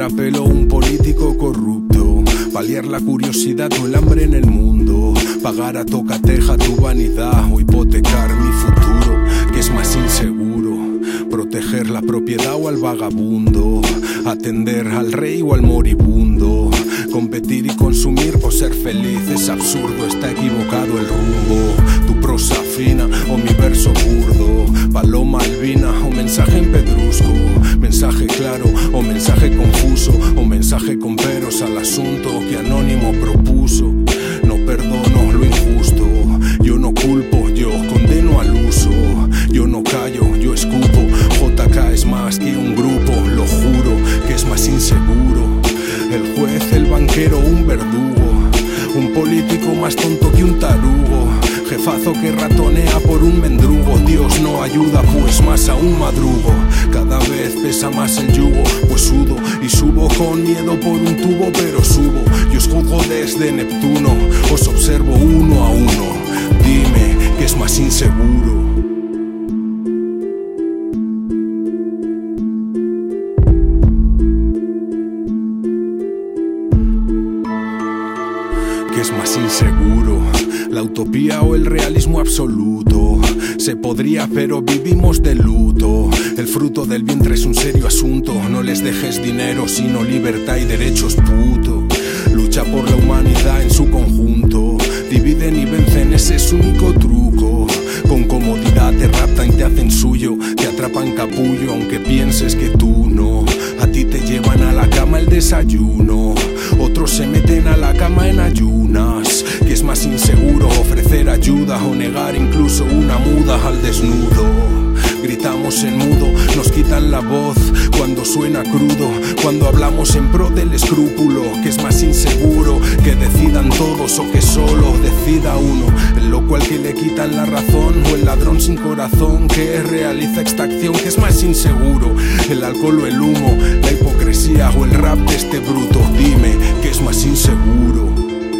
a pelo un político corrupto, paliar la curiosidad o el hambre en el mundo, pagar a tocateja tu vanidad o hipotecar mi futuro, que es más inseguro, proteger la propiedad o al vagabundo, atender al rey o al moribundo, competir y consumir o ser feliz es absurdo, está equivocado el rumbo, tu prosa fina o mi verso burdo, paloma albina o mensaje en pedrusco, mensaje claro o mensaje confuso, o mensaje con peros al asunto que Anónimo propuso. No perdono lo injusto, yo no culpo, yo condeno al uso, yo no callo, yo escupo, JK es más que un grupo, lo juro que es más inseguro, el juez, el banquero, un verdugo, un político más tonto que un tarugo, jefazo que ratonea por un mendrugo, Dios no ayuda pues más aún madrugo, cada vez pesa más el yugo, pues sudo y subo con miedo por un tubo, pero subo, yo os juzgo desde Neptuno, os observo uno a uno, dime que es más inseguro. Que es más inseguro, la utopía o el realismo absoluto. Se podría pero vivimos de luto, el fruto del vientre es un serio asunto, no les dejes dinero sino libertad y derechos puto. Lucha por la humanidad en su conjunto, dividen y vencen, ese es su único truco. Con comodidad te raptan y te hacen suyo, te atrapan capullo aunque pienses que tú no. A ti te llevan a la cama el desayuno, otros se meten a la cama en ayunas. Que es más inseguro ofrecer ayuda o negar incluso una muda al desnudo. Gritamos en mudo, nos quitan la voz cuando suena crudo, cuando hablamos en pro del escrúpulo. Que es más inseguro que decidan todos o que solo decida uno, el loco al que le quitan la razón o el ladrón sin corazón que realiza extracción. Que es más inseguro, el alcohol o el humo, la hipocresía o el rap de este bruto. Dime que es más inseguro.